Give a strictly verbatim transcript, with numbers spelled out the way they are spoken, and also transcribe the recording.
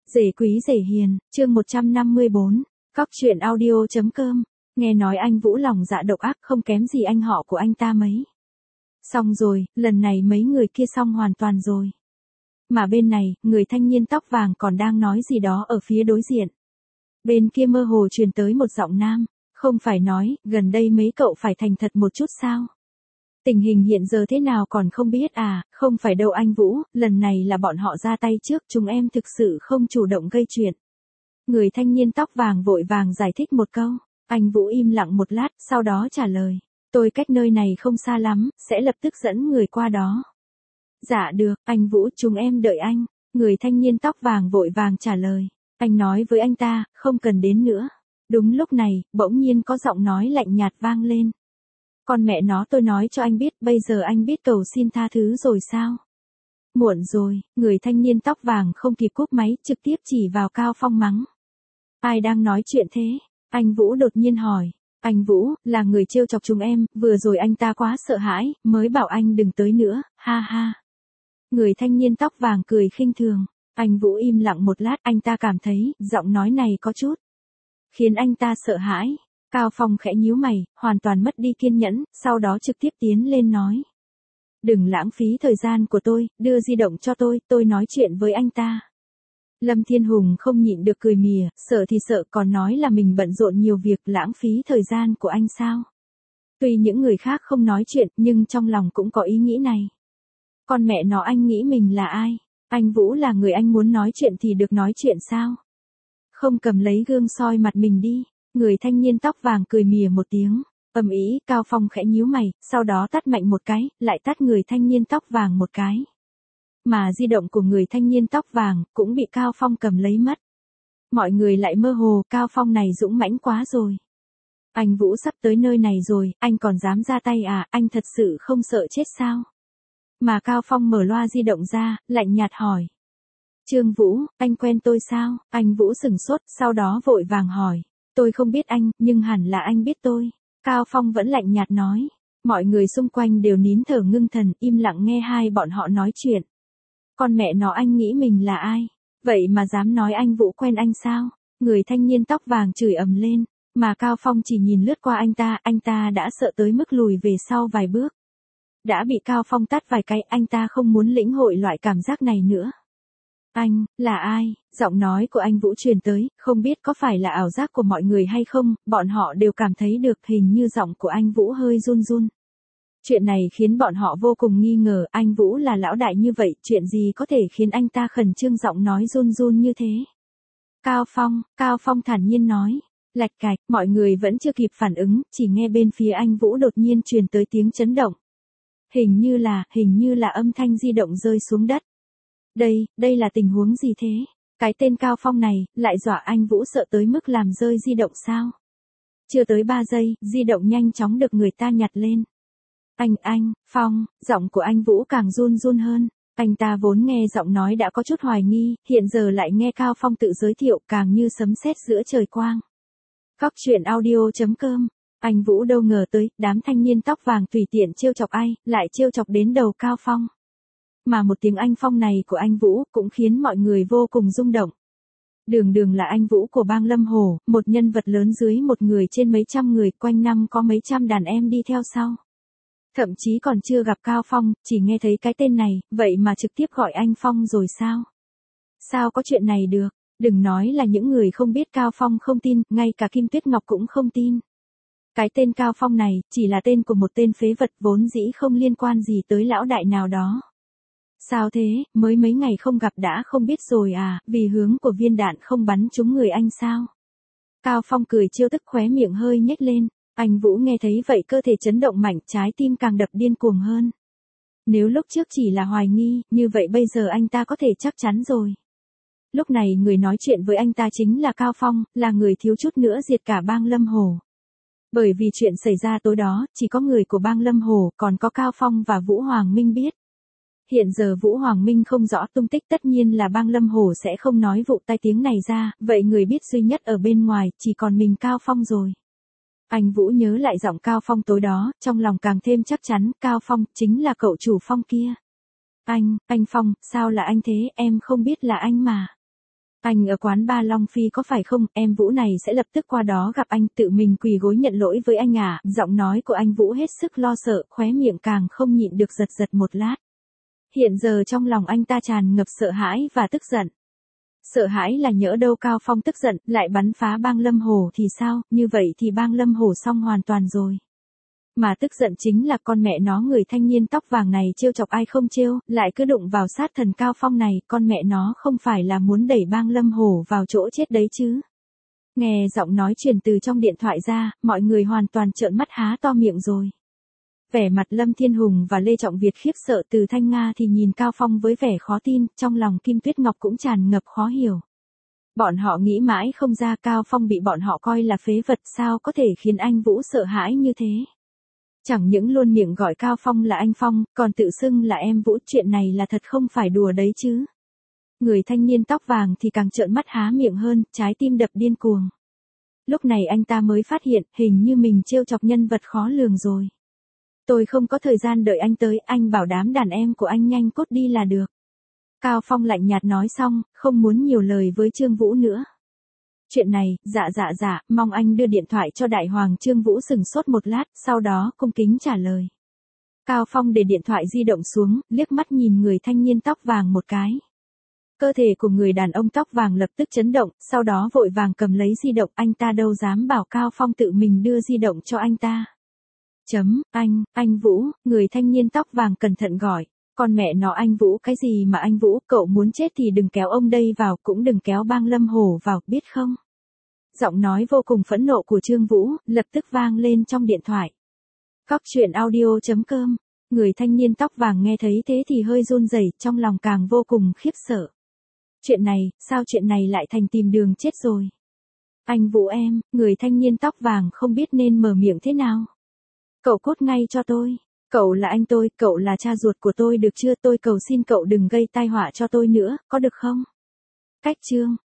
Rể quý rể hiền, chương một trăm năm mươi bốn, Cóc truyện audio chấm com, nghe nói anh Vũ lòng dạ độc ác không kém gì anh họ của anh ta mấy. Xong rồi, lần này mấy người kia xong hoàn toàn rồi. Mà bên này, người thanh niên tóc vàng còn đang nói gì đó ở phía đối diện. Bên kia mơ hồ truyền tới một giọng nam, không phải nói, gần đây mấy cậu phải thành thật một chút sao? Tình hình hiện giờ thế nào còn không biết à, không phải đâu anh Vũ, lần này là bọn họ ra tay trước, chúng em thực sự không chủ động gây chuyện. Người thanh niên tóc vàng vội vàng giải thích một câu, anh Vũ im lặng một lát, sau đó trả lời, tôi cách nơi này không xa lắm, sẽ lập tức dẫn người qua đó. Dạ được, anh Vũ, chúng em đợi anh, người thanh niên tóc vàng vội vàng trả lời, anh nói với anh ta, không cần đến nữa. Đúng lúc này, bỗng nhiên có giọng nói lạnh nhạt vang lên. Con mẹ nó tôi nói cho anh biết, bây giờ anh biết cầu xin tha thứ rồi sao? Muộn rồi, người thanh niên tóc vàng không kịp cúp máy, trực tiếp chỉ vào Cao Phong mắng. Ai đang nói chuyện thế? Anh Vũ đột nhiên hỏi. Anh Vũ, là người trêu chọc chúng em, vừa rồi anh ta quá sợ hãi, mới bảo anh đừng tới nữa, ha ha. Người thanh niên tóc vàng cười khinh thường. Anh Vũ im lặng một lát, anh ta cảm thấy, giọng nói này có chút khiến anh ta sợ hãi. Cao Phong khẽ nhíu mày, hoàn toàn mất đi kiên nhẫn, sau đó trực tiếp tiến lên nói. Đừng lãng phí thời gian của tôi, đưa di động cho tôi, tôi nói chuyện với anh ta. Lâm Thiên Hùng không nhịn được cười mỉa, sợ thì sợ còn nói là mình bận rộn nhiều việc, lãng phí thời gian của anh sao. Tuy những người khác không nói chuyện, nhưng trong lòng cũng có ý nghĩ này. Con mẹ nó anh nghĩ mình là ai? Anh Vũ là người anh muốn nói chuyện thì được nói chuyện sao? Không cầm lấy gương soi mặt mình đi. Người thanh niên tóc vàng cười mỉa một tiếng, ầm ĩ. Cao Phong khẽ nhíu mày, sau đó tát mạnh một cái, lại tát người thanh niên tóc vàng một cái. Mà di động của người thanh niên tóc vàng cũng bị Cao Phong cầm lấy mất. Mọi người lại mơ hồ, Cao Phong này dũng mãnh quá rồi. Anh Vũ sắp tới nơi này rồi, anh còn dám ra tay à, anh thật sự không sợ chết sao? Mà Cao Phong mở loa di động ra, lạnh nhạt hỏi. Trương Vũ, anh quen tôi sao? Anh Vũ sửng sốt, sau đó vội vàng hỏi. Tôi không biết anh, nhưng hẳn là anh biết tôi. Cao Phong vẫn lạnh nhạt nói. Mọi người xung quanh đều nín thở ngưng thần, im lặng nghe hai bọn họ nói chuyện. Con mẹ nó anh nghĩ mình là ai? Vậy mà dám nói anh Vũ quen anh sao? Người thanh niên tóc vàng chửi ầm lên. Mà Cao Phong chỉ nhìn lướt qua anh ta, anh ta đã sợ tới mức lùi về sau vài bước. Đã bị Cao Phong tát vài cái, anh ta không muốn lĩnh hội loại cảm giác này nữa. Anh, là ai? Giọng nói của anh Vũ truyền tới, không biết có phải là ảo giác của mọi người hay không, bọn họ đều cảm thấy được hình như giọng của anh Vũ hơi run run. Chuyện này khiến bọn họ vô cùng nghi ngờ, anh Vũ là lão đại như vậy, chuyện gì có thể khiến anh ta khẩn trương giọng nói run run như thế? Cao Phong, Cao Phong thản nhiên nói, lạch cạch, mọi người vẫn chưa kịp phản ứng, chỉ nghe bên phía anh Vũ đột nhiên truyền tới tiếng chấn động. Hình như là, hình như là âm thanh di động rơi xuống đất. Đây, đây là tình huống gì thế? Cái tên Cao Phong này, lại dọa anh Vũ sợ tới mức làm rơi di động sao? Chưa tới ba giây, di động nhanh chóng được người ta nhặt lên. Anh, anh, Phong, giọng của anh Vũ càng run run hơn. Anh ta vốn nghe giọng nói đã có chút hoài nghi, hiện giờ lại nghe Cao Phong tự giới thiệu càng như sấm sét giữa trời quang. Cóc truyện audio chấm com. Anh Vũ đâu ngờ tới, đám thanh niên tóc vàng tùy tiện trêu chọc ai, lại trêu chọc đến đầu Cao Phong. Mà một tiếng anh Phong này của anh Vũ cũng khiến mọi người vô cùng rung động. Đường đường là anh Vũ của bang Lâm Hồ, một nhân vật lớn dưới một người trên mấy trăm người, quanh năm có mấy trăm đàn em đi theo sau. Thậm chí còn chưa gặp Cao Phong, chỉ nghe thấy cái tên này, vậy mà trực tiếp gọi anh Phong rồi sao? Sao có chuyện này được? Đừng nói là những người không biết Cao Phong không tin, ngay cả Kim Tuyết Ngọc cũng không tin. Cái tên Cao Phong này, chỉ là tên của một tên phế vật vốn dĩ không liên quan gì tới lão đại nào đó. Sao thế, mới mấy ngày không gặp đã không biết rồi à, vì hướng của viên đạn không bắn trúng người anh sao? Cao Phong cười trêu tức khóe miệng hơi nhếch lên, anh Vũ nghe thấy vậy cơ thể chấn động mạnh, trái tim càng đập điên cuồng hơn. Nếu lúc trước chỉ là hoài nghi, như vậy bây giờ anh ta có thể chắc chắn rồi. Lúc này người nói chuyện với anh ta chính là Cao Phong, là người thiếu chút nữa diệt cả bang Lâm Hồ. Bởi vì chuyện xảy ra tối đó, chỉ có người của bang Lâm Hồ, còn có Cao Phong và Vũ Hoàng Minh biết. Hiện giờ Vũ Hoàng Minh không rõ tung tích, tất nhiên là bang Lâm Hồ sẽ không nói vụ tai tiếng này ra, vậy người biết duy nhất ở bên ngoài, chỉ còn mình Cao Phong rồi. Anh Vũ nhớ lại giọng Cao Phong tối đó, trong lòng càng thêm chắc chắn, Cao Phong, chính là cậu chủ Phong kia. Anh, anh Phong, sao là anh thế, em không biết là anh mà. Anh ở quán ba Long Phi có phải không, em Vũ này sẽ lập tức qua đó gặp anh, tự mình quỳ gối nhận lỗi với anh à. Giọng nói của anh Vũ hết sức lo sợ, khóe miệng càng không nhịn được giật giật một lát. Hiện giờ trong lòng anh ta tràn ngập sợ hãi và tức giận. Sợ hãi là nhỡ đâu Cao Phong tức giận, lại bắn phá Bang Lâm Hồ thì sao, như vậy thì Bang Lâm Hồ xong hoàn toàn rồi. Mà tức giận chính là con mẹ nó người thanh niên tóc vàng này trêu chọc ai không trêu, lại cứ đụng vào sát thần Cao Phong này, con mẹ nó không phải là muốn đẩy Bang Lâm Hồ vào chỗ chết đấy chứ. Nghe giọng nói truyền từ trong điện thoại ra, mọi người hoàn toàn trợn mắt há to miệng rồi. Vẻ mặt Lâm Thiên Hùng và Lê Trọng Việt khiếp sợ, Từ Thanh Nga thì nhìn Cao Phong với vẻ khó tin, trong lòng Kim Tuyết Ngọc cũng tràn ngập khó hiểu. Bọn họ nghĩ mãi không ra Cao Phong bị bọn họ coi là phế vật, sao có thể khiến anh Vũ sợ hãi như thế. Chẳng những luôn miệng gọi Cao Phong là anh Phong, còn tự xưng là em Vũ, chuyện này là thật không phải đùa đấy chứ. Người thanh niên tóc vàng thì càng trợn mắt há miệng hơn, trái tim đập điên cuồng. Lúc này anh ta mới phát hiện, hình như mình trêu chọc nhân vật khó lường rồi. Tôi không có thời gian đợi anh tới, anh bảo đám đàn em của anh nhanh cốt đi là được. Cao Phong lạnh nhạt nói xong, không muốn nhiều lời với Trương Vũ nữa. Chuyện này, dạ dạ dạ, mong anh đưa điện thoại cho Đại Hoàng. Trương Vũ sừng sốt một lát, sau đó cung kính trả lời. Cao Phong để điện thoại di động xuống, liếc mắt nhìn người thanh niên tóc vàng một cái. Cơ thể của người đàn ông tóc vàng lập tức chấn động, sau đó vội vàng cầm lấy di động, anh ta đâu dám bảo Cao Phong tự mình đưa di động cho anh ta. Chấm, anh, anh Vũ, người thanh niên tóc vàng cẩn thận gọi. Con mẹ nó anh Vũ cái gì mà anh Vũ, cậu muốn chết thì đừng kéo ông đây vào, cũng đừng kéo Bang Lâm Hồ vào, biết không? Giọng nói vô cùng phẫn nộ của Trương Vũ, lập tức vang lên trong điện thoại. Cóc truyện audio chấm com, người thanh niên tóc vàng nghe thấy thế thì hơi run rẩy, trong lòng càng vô cùng khiếp sợ. Chuyện này, sao chuyện này lại thành tìm đường chết rồi? Anh Vũ em, người thanh niên tóc vàng không biết nên mở miệng thế nào. Cậu cốt ngay cho tôi. Cậu là anh tôi, cậu là cha ruột của tôi được chưa, tôi cầu xin cậu đừng gây tai họa cho tôi nữa, có được không? Cách chương.